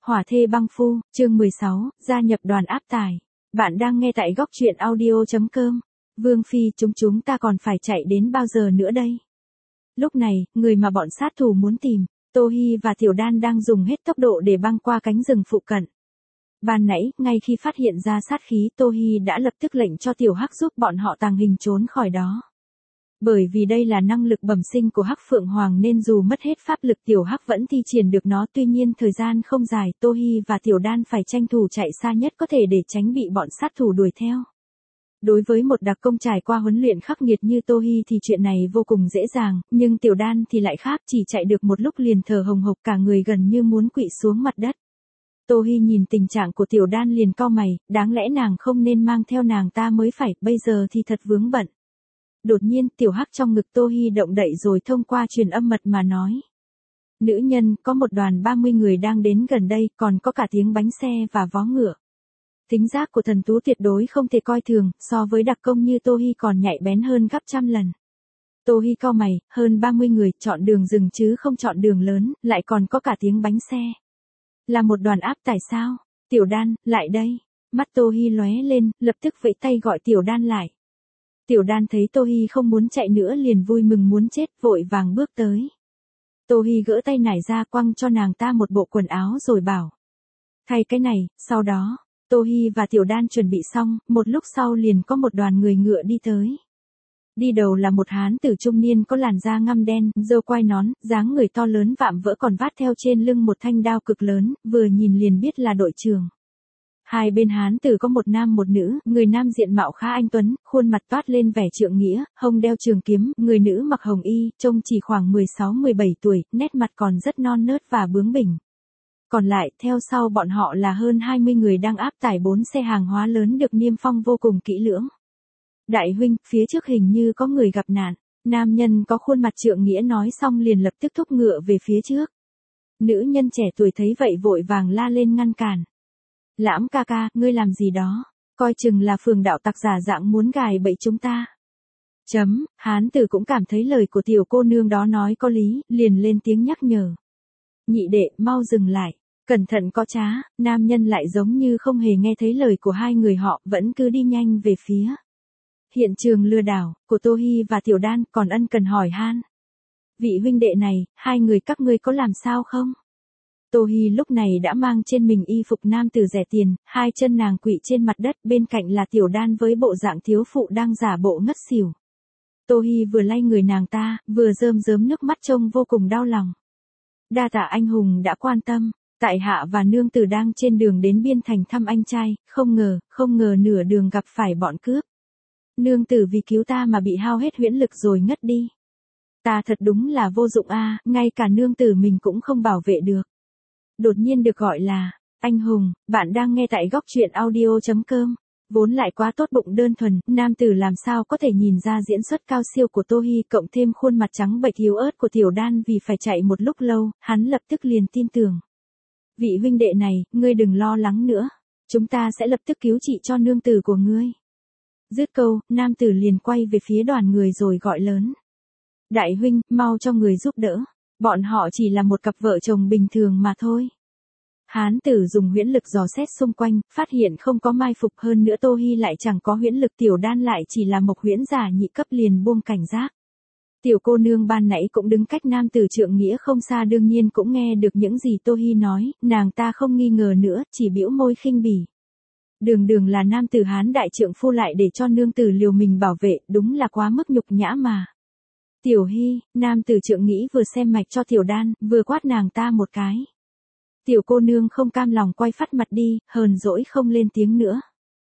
Hỏa thê băng phu, chương 16, gia nhập đoàn áp tải. Bạn đang nghe tại góc truyện audio.com. Vương Phi, chúng ta còn phải chạy đến bao giờ nữa đây? Lúc này, người mà bọn sát thủ muốn tìm, Tô Hi và Tiểu Đan đang dùng hết tốc độ để băng qua cánh rừng phụ cận. Ban nãy, ngay khi phát hiện ra sát khí, Tô Hi đã lập tức lệnh cho Tiểu Hắc giúp bọn họ tàng hình trốn khỏi đó. Bởi vì đây là năng lực bẩm sinh của Hắc Phượng Hoàng nên dù mất hết pháp lực Tiểu Hắc vẫn thi triển được nó, tuy nhiên thời gian không dài, Tô Hi và Tiểu Đan phải tranh thủ chạy xa nhất có thể để tránh bị bọn sát thủ đuổi theo. Đối với một đặc công trải qua huấn luyện khắc nghiệt như Tô Hi thì chuyện này vô cùng dễ dàng, nhưng Tiểu Đan thì lại khác, chỉ chạy được một lúc liền thở hồng hộc, cả người gần như muốn quỵ xuống mặt đất. Tô Hi nhìn tình trạng của Tiểu Đan liền cau mày, đáng lẽ nàng không nên mang theo nàng ta mới phải, bây giờ thì thật vướng bận. Đột nhiên, Tiểu Hắc trong ngực Tô Hi động đậy rồi thông qua truyền âm mật mà nói. Nữ nhân, có một đoàn 30 người đang đến gần đây, còn có cả tiếng bánh xe và vó ngựa. Tính giác của thần tú tuyệt đối không thể coi thường, so với đặc công như Tô Hi còn nhạy bén hơn gấp trăm lần. Tô Hi cau mày, hơn 30 người, chọn đường rừng chứ không chọn đường lớn, lại còn có cả tiếng bánh xe. Là một đoàn áp tải sao? Tiểu Đan, lại đây. Mắt Tô Hi lóe lên, lập tức vẫy tay gọi Tiểu Đan lại. Tiểu Đan thấy Tô Hi không muốn chạy nữa liền vui mừng muốn chết, vội vàng bước tới. Tô Hi gỡ tay nải ra quăng cho nàng ta một bộ quần áo rồi bảo. Thay cái này, sau đó, Tô Hi và Tiểu Đan chuẩn bị xong, một lúc sau liền có một đoàn người ngựa đi tới. Đi đầu là một hán tử trung niên có làn da ngăm đen, râu quai nón, dáng người to lớn vạm vỡ còn vác theo trên lưng một thanh đao cực lớn, vừa nhìn liền biết là đội trưởng. Hai bên hán tử có một nam một nữ, người nam diện mạo khá anh tuấn, khuôn mặt toát lên vẻ trượng nghĩa, hông đeo trường kiếm, người nữ mặc hồng y, trông chỉ khoảng 16-17 tuổi, nét mặt còn rất non nớt và bướng bỉnh. Còn lại, theo sau bọn họ là hơn 20 người đang áp tải 4 xe hàng hóa lớn được niêm phong vô cùng kỹ lưỡng. Đại huynh, phía trước hình như có người gặp nạn, nam nhân có khuôn mặt trượng nghĩa nói xong liền lập tức thúc ngựa về phía trước. Nữ nhân trẻ tuổi thấy vậy vội vàng la lên ngăn cản. Lãm ca ca, ngươi làm gì đó, coi chừng là phường đạo tặc giả dạng muốn gài bẫy chúng ta. Hán tử cũng cảm thấy lời của tiểu cô nương đó nói có lý, liền lên tiếng nhắc nhở. Nhị đệ, mau dừng lại, cẩn thận có trá, nam nhân lại giống như không hề nghe thấy lời của hai người họ, vẫn cứ đi nhanh về phía hiện trường lừa đảo của Tô Hi và Tiểu Đan, còn ân cần hỏi han. Vị huynh đệ này, hai người các ngươi có làm sao không? Tô Hi lúc này đã mang trên mình y phục nam tử rẻ tiền, hai chân nàng quỵ trên mặt đất, bên cạnh là Tiểu Đan với bộ dạng thiếu phụ đang giả bộ ngất xỉu. Tô Hi vừa lay người nàng ta, vừa rơm rớm nước mắt trông vô cùng đau lòng. Đa tạ anh hùng đã quan tâm, tại hạ và nương tử đang trên đường đến Biên Thành thăm anh trai, không ngờ nửa đường gặp phải bọn cướp. Nương tử vì cứu ta mà bị hao hết huyễn lực rồi ngất đi. Ta thật đúng là vô dụng a, ngay cả nương tử mình cũng không bảo vệ được. Đột nhiên được gọi là anh hùng, bạn đang nghe tại góc truyện audio.com. Vốn lại quá tốt bụng đơn thuần, nam tử làm sao có thể nhìn ra diễn xuất cao siêu của Tô Hi, cộng thêm khuôn mặt trắng bệch yếu ớt của Tiểu Đan, vì phải chạy một lúc lâu, hắn lập tức liền tin tưởng. Vị huynh đệ này, ngươi đừng lo lắng nữa, chúng ta sẽ lập tức cứu trị cho nương tử của ngươi. Dứt câu, nam tử liền quay về phía đoàn người rồi gọi lớn. Đại huynh, mau cho người giúp đỡ, bọn họ chỉ là một cặp vợ chồng bình thường mà thôi. Hán tử dùng huyễn lực dò xét xung quanh, phát hiện không có mai phục, hơn nữa Tô Hi lại chẳng có huyễn lực, Tiểu Đan lại chỉ là một huyễn giả nhị cấp, liền buông cảnh giác. Tiểu cô nương ban nãy cũng đứng cách nam tử trượng nghĩa không xa, đương nhiên cũng nghe được những gì Tô Hi nói, nàng ta không nghi ngờ nữa, chỉ bĩu môi khinh bỉ. Đường là nam tử hán đại trượng phu lại để cho nương tử liều mình bảo vệ, đúng là quá mức nhục nhã mà. Tiểu Hi, nam tử trượng nghĩ vừa xem mạch cho Tiểu Đan, vừa quát nàng ta một cái. Tiểu cô nương không cam lòng quay phắt mặt đi, hờn dỗi không lên tiếng nữa.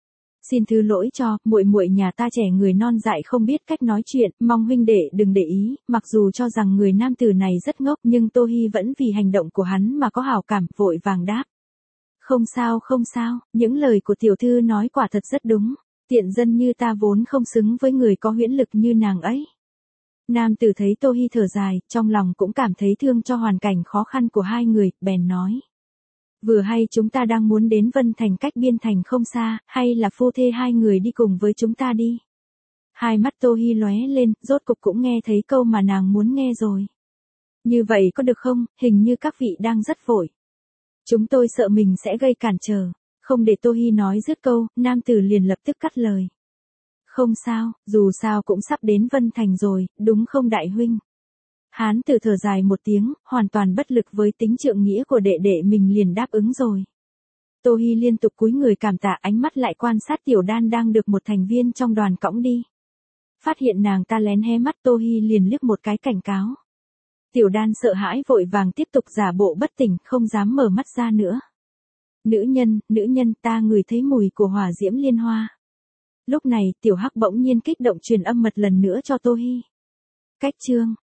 Xin thứ lỗi cho, muội nhà ta trẻ người non dại không biết cách nói chuyện, mong huynh đệ đừng để ý, mặc dù cho rằng người nam tử này rất ngốc nhưng Tô Hi vẫn vì hành động của hắn mà có hảo cảm, vội vàng đáp. Không sao, những lời của tiểu thư nói quả thật rất đúng, tiện dân như ta vốn không xứng với người có huyễn lực như nàng ấy. Nam tử thấy Tô Hi thở dài, trong lòng cũng cảm thấy thương cho hoàn cảnh khó khăn của hai người, bèn nói. Vừa hay chúng ta đang muốn đến Vân Thành cách Biên Thành không xa, hay là phu thê hai người đi cùng với chúng ta đi. Hai mắt Tô Hi lóe lên, rốt cục cũng nghe thấy câu mà nàng muốn nghe rồi. Như vậy có được không, hình như các vị đang rất vội. Chúng tôi sợ mình sẽ gây cản trở. Không để Tô Hi nói dứt câu, nam tử liền lập tức cắt lời. Không sao, dù sao cũng sắp đến Vân Thành rồi, đúng không đại huynh? Hán tử thở dài một tiếng, hoàn toàn bất lực với tính trượng nghĩa của đệ đệ mình liền đáp ứng rồi. Tô Hi liên tục cúi người cảm tạ, ánh mắt lại quan sát Tiểu Đan đang được một thành viên trong đoàn cõng đi. Phát hiện nàng ta lén hé mắt, Tô Hi liền liếc một cái cảnh cáo. Tiểu Đan sợ hãi vội vàng tiếp tục giả bộ bất tỉnh, không dám mở mắt ra nữa. Nữ nhân, ta ngửi thấy mùi của hỏa diễm liên hoa. Lúc này, Tiểu Hắc bỗng nhiên kích động truyền âm mật lần nữa cho Tô Hi. Cách chương